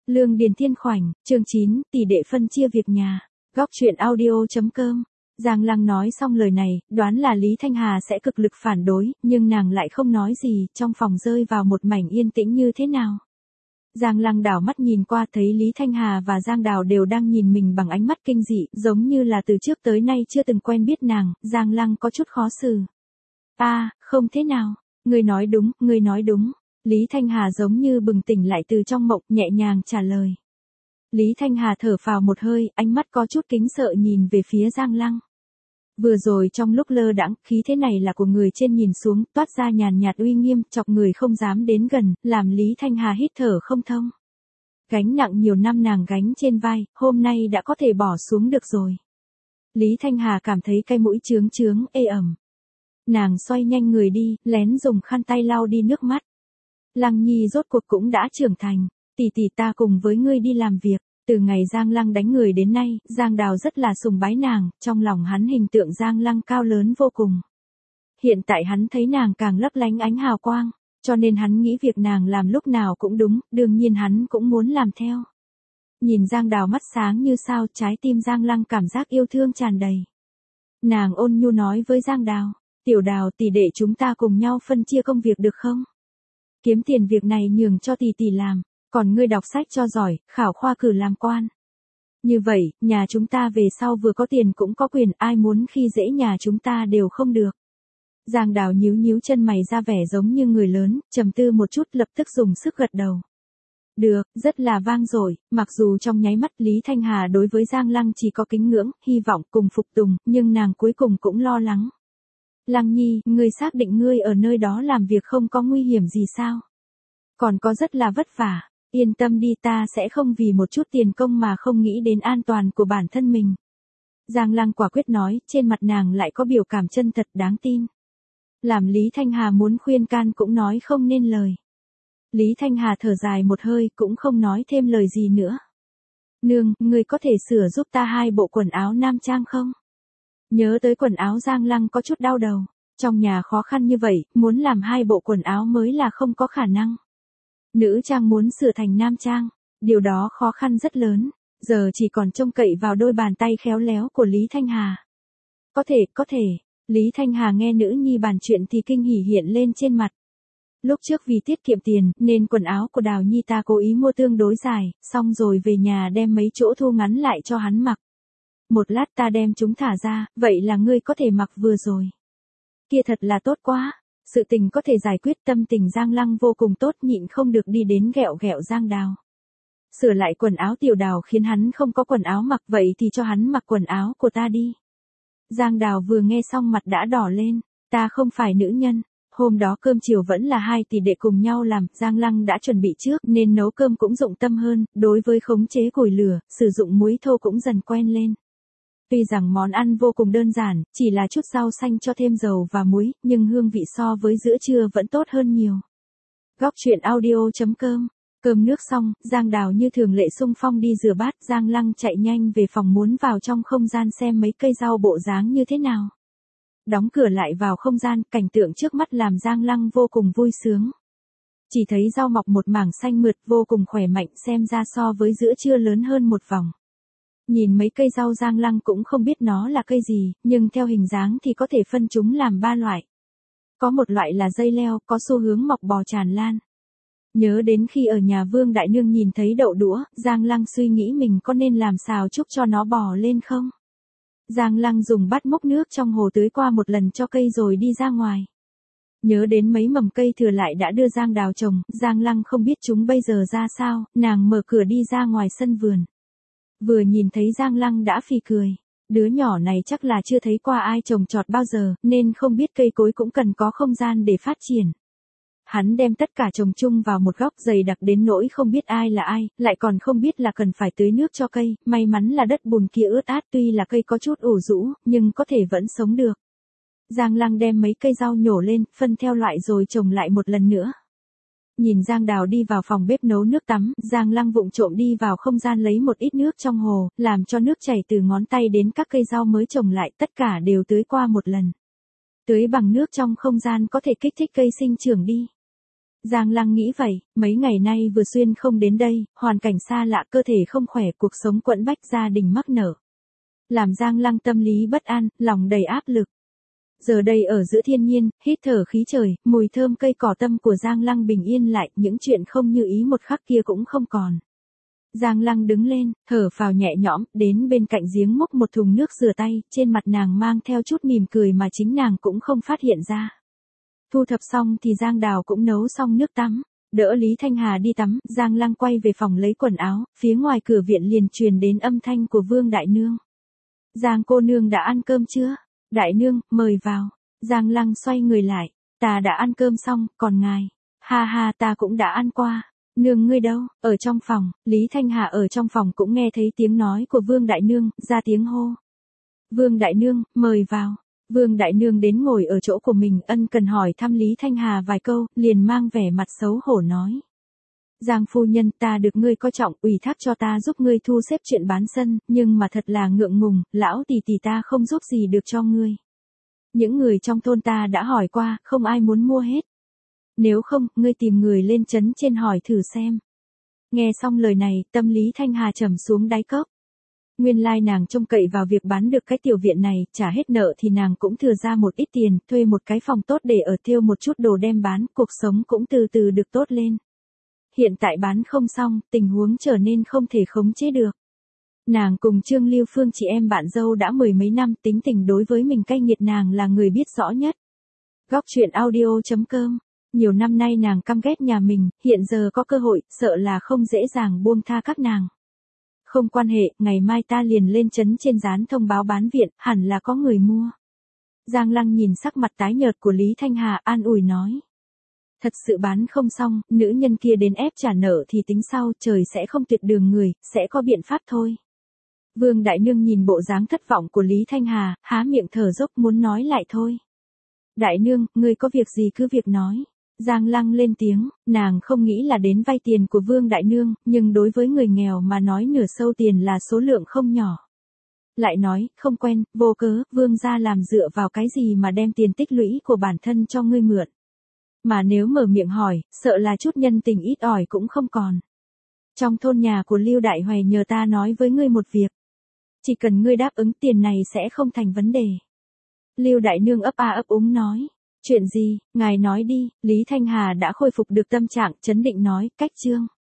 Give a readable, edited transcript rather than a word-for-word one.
Lương Điền Thiên Khoảnh, chương 9, tỷ đệ phân chia việc nhà. Góc truyện audio.com. Giang Lăng nói xong lời này, đoán là Lý Thanh Hà sẽ cực lực phản đối, nhưng nàng lại không nói gì, trong phòng rơi vào một mảnh yên tĩnh như thế nào. Giang Lăng đảo mắt nhìn qua thấy Lý Thanh Hà và Giang Đào đều đang nhìn mình bằng ánh mắt kinh dị, giống như là từ trước tới nay chưa từng quen biết nàng, Giang Lăng có chút khó xử. Không thế nào, ngươi nói đúng, ngươi nói đúng. Lý Thanh Hà giống như bừng tỉnh lại từ trong mộng, nhẹ nhàng trả lời. Lý Thanh Hà thở phào một hơi, ánh mắt có chút kính sợ nhìn về phía Giang Lăng. Vừa rồi trong lúc lơ đãng, khí thế này là của người trên nhìn xuống, toát ra nhàn nhạt uy nghiêm, chọc người không dám đến gần, làm Lý Thanh Hà hít thở không thông. Gánh nặng nhiều năm nàng gánh trên vai, hôm nay đã có thể bỏ xuống được rồi. Lý Thanh Hà cảm thấy cái mũi chướng chướng, ê ẩm. Nàng xoay nhanh người đi, lén dùng khăn tay lau đi nước mắt. Lăng Nhi rốt cuộc cũng đã trưởng thành, tỷ tỷ ta cùng với ngươi đi làm việc. Từ ngày Giang Lăng đánh người đến nay, Giang Đào rất là sùng bái nàng, trong lòng hắn hình tượng Giang Lăng cao lớn vô cùng. Hiện tại hắn thấy nàng càng lấp lánh ánh hào quang, cho nên hắn nghĩ việc nàng làm lúc nào cũng đúng, đương nhiên hắn cũng muốn làm theo. Nhìn Giang Đào mắt sáng như sao, trái tim Giang Lăng cảm giác yêu thương tràn đầy. Nàng ôn nhu nói với Giang Đào, tiểu Đào tỷ đệ chúng ta cùng nhau phân chia công việc được không? Kiếm tiền việc này nhường cho tỷ tỷ làm, còn ngươi đọc sách cho giỏi, khảo khoa cử làm quan. Như vậy, nhà chúng ta về sau vừa có tiền cũng có quyền, ai muốn khi dễ nhà chúng ta đều không được. Giang Đào nhíu nhíu chân mày ra vẻ giống như người lớn, trầm tư một chút lập tức dùng sức gật đầu. Được, rất là vang dội, mặc dù trong nháy mắt Lý Thanh Hà đối với Giang Lăng chỉ có kính ngưỡng, hy vọng cùng phục tùng, nhưng nàng cuối cùng cũng lo lắng. Lăng Nhi, ngươi xác định ngươi ở nơi đó làm việc không có nguy hiểm gì sao? Còn có rất là vất vả, yên tâm đi, ta sẽ không vì một chút tiền công mà không nghĩ đến an toàn của bản thân mình. Giang Lăng quả quyết nói, trên mặt nàng lại có biểu cảm chân thật đáng tin. Làm Lý Thanh Hà muốn khuyên can cũng nói không nên lời. Lý Thanh Hà thở dài một hơi cũng không nói thêm lời gì nữa. Nương, ngươi có thể sửa giúp ta 2 bộ quần áo nam trang không? Nhớ tới quần áo Giang Lăng có chút đau đầu. Trong nhà khó khăn như vậy, muốn làm 2 bộ quần áo mới là không có khả năng. Nữ trang muốn sửa thành nam trang, điều đó khó khăn rất lớn, giờ chỉ còn trông cậy vào đôi bàn tay khéo léo của Lý Thanh Hà. Có thể, Lý Thanh Hà nghe nữ nhi bàn chuyện thì kinh hỉ hiện lên trên mặt. Lúc trước vì tiết kiệm tiền, nên quần áo của Đào Nhi ta cố ý mua tương đối dài, xong rồi về nhà đem mấy chỗ thu ngắn lại cho hắn mặc. Một lát ta đem chúng thả ra, vậy là ngươi có thể mặc vừa rồi. Kia thật là tốt quá. Sự tình có thể giải quyết, tâm tình Giang Lăng vô cùng tốt, nhịn không được đi đến ghẹo ghẹo Giang Đào. Sửa lại quần áo tiểu Đào khiến hắn không có quần áo mặc, vậy thì cho hắn mặc quần áo của ta đi. Giang Đào vừa nghe xong mặt đã đỏ lên, ta không phải nữ nhân. Hôm đó cơm chiều vẫn là 2 tỷ đệ cùng nhau làm, Giang Lăng đã chuẩn bị trước nên nấu cơm cũng dụng tâm hơn, đối với khống chế củi lửa, sử dụng muối thô cũng dần quen lên. Tuy rằng món ăn vô cùng đơn giản, chỉ là chút rau xanh cho thêm dầu và muối, nhưng hương vị so với giữa trưa vẫn tốt hơn nhiều. Góc truyện audio.com. Cơm nước xong, Giang Đào như thường lệ xung phong đi rửa bát, Giang Lăng chạy nhanh về phòng muốn vào trong không gian xem mấy cây rau bộ dáng như thế nào. Đóng cửa lại vào không gian, cảnh tượng trước mắt làm Giang Lăng vô cùng vui sướng. Chỉ thấy rau mọc một mảng xanh mượt vô cùng khỏe mạnh, xem ra so với giữa trưa lớn hơn một vòng. Nhìn mấy cây rau Giang Lăng cũng không biết nó là cây gì, nhưng theo hình dáng thì có thể phân chúng làm 3 loại. Có một loại là dây leo, có xu hướng mọc bò tràn lan. Nhớ đến khi ở nhà Vương Đại Nương nhìn thấy đậu đũa, Giang Lăng suy nghĩ mình có nên làm xào chúc cho nó bò lên không? Giang Lăng dùng bát múc nước trong hồ tưới qua một lần cho cây rồi đi ra ngoài. Nhớ đến mấy mầm cây thừa lại đã đưa Giang Đào trồng, Giang Lăng không biết chúng bây giờ ra sao, nàng mở cửa đi ra ngoài sân vườn. Vừa nhìn thấy Giang Lăng đã phì cười. Đứa nhỏ này chắc là chưa thấy qua ai trồng trọt bao giờ, nên không biết cây cối cũng cần có không gian để phát triển. Hắn đem tất cả trồng chung vào một góc dày đặc đến nỗi không biết ai là ai, lại còn không biết là cần phải tưới nước cho cây, may mắn là đất bùn kia ướt át, tuy là cây có chút ủ rũ, nhưng có thể vẫn sống được. Giang Lăng đem mấy cây rau nhổ lên, phân theo loại rồi trồng lại một lần nữa. Nhìn Giang Đào đi vào phòng bếp nấu nước tắm, Giang Lăng vụng trộm đi vào không gian lấy một ít nước trong hồ, làm cho nước chảy từ ngón tay đến các cây rau mới trồng lại, tất cả đều tưới qua một lần. Tưới bằng nước trong không gian có thể kích thích cây sinh trưởng đi. Giang Lăng nghĩ vậy, mấy ngày nay vừa xuyên không đến đây, hoàn cảnh xa lạ, cơ thể không khỏe, cuộc sống quẫn bách, gia đình mắc nợ. Làm Giang Lăng tâm lý bất an, lòng đầy áp lực. Giờ đây ở giữa thiên nhiên, hít thở khí trời, mùi thơm cây cỏ, tâm của Giang Lăng bình yên lại, những chuyện không như ý một khắc kia cũng không còn. Giang Lăng đứng lên, thở phào nhẹ nhõm, đến bên cạnh giếng múc một thùng nước rửa tay, trên mặt nàng mang theo chút mỉm cười mà chính nàng cũng không phát hiện ra. Thu thập xong thì Giang Đào cũng nấu xong nước tắm, đỡ Lý Thanh Hà đi tắm, Giang Lăng quay về phòng lấy quần áo, phía ngoài cửa viện liền truyền đến âm thanh của Vương Đại Nương. Giang cô nương đã ăn cơm chưa? Đại nương, mời vào. Giang Lăng xoay người lại, ta đã ăn cơm xong, còn ngài? Ha ha, ta cũng đã ăn qua. Nương ngươi đâu? Ở trong phòng. Lý Thanh Hà ở trong phòng cũng nghe thấy tiếng nói của Vương Đại Nương, ra tiếng hô. Vương Đại Nương, mời vào. Vương Đại Nương đến ngồi ở chỗ của mình, ân cần hỏi thăm Lý Thanh Hà vài câu, liền mang vẻ mặt xấu hổ nói. Giang phu nhân, ta được ngươi coi trọng, ủy thác cho ta giúp ngươi thu xếp chuyện bán sân, nhưng mà thật là ngượng ngùng, lão tỷ tỷ ta không giúp gì được cho ngươi. Những người trong thôn ta đã hỏi qua, không ai muốn mua hết. Nếu không, ngươi tìm người lên trấn trên hỏi thử xem. Nghe xong lời này, tâm Lý Thanh Hà trầm xuống đáy cốc. Nguyên lai nàng trông cậy vào việc bán được cái tiểu viện này, trả hết nợ thì nàng cũng thừa ra một ít tiền, thuê một cái phòng tốt để ở, thêu một chút đồ đem bán, cuộc sống cũng từ từ được tốt lên. Hiện tại bán không xong, tình huống trở nên không thể khống chế được. Nàng cùng Trương Lưu Phương chị em bạn dâu đã mười mấy năm, tính tình đối với mình cay nghiệt, nàng là người biết rõ nhất. Góc truyện audio.com. Nhiều năm nay nàng căm ghét nhà mình, hiện giờ có cơ hội, sợ là không dễ dàng buông tha các nàng. Không quan hệ, ngày mai ta liền lên trấn trên dán thông báo bán viện, hẳn là có người mua. Giang Lăng nhìn sắc mặt tái nhợt của Lý Thanh Hà, an ủi nói. Thật sự bán không xong, nữ nhân kia đến ép trả nợ thì tính sau, trời sẽ không tuyệt đường người, sẽ có biện pháp thôi. Vương Đại Nương nhìn bộ dáng thất vọng của Lý Thanh Hà, há miệng thở dốc muốn nói lại thôi. Đại Nương, ngươi có việc gì cứ việc nói. Giang Lăng lên tiếng, nàng không nghĩ là đến vay tiền của Vương Đại Nương, nhưng đối với người nghèo mà nói nửa sâu tiền là số lượng không nhỏ. Lại nói, không quen, vô cớ, Vương gia làm dựa vào cái gì mà đem tiền tích lũy của bản thân cho ngươi mượn. Mà nếu mở miệng hỏi, sợ là chút nhân tình ít ỏi cũng không còn. Trong thôn nhà của Lưu Đại Hoài nhờ ta nói với ngươi một việc. Chỉ cần ngươi đáp ứng tiền này sẽ không thành vấn đề. Lưu Đại Nương ấp a ấp úng nói. Chuyện gì, ngài nói đi, Lý Thanh Hà đã khôi phục được tâm trạng, trấn định nói, cách chương.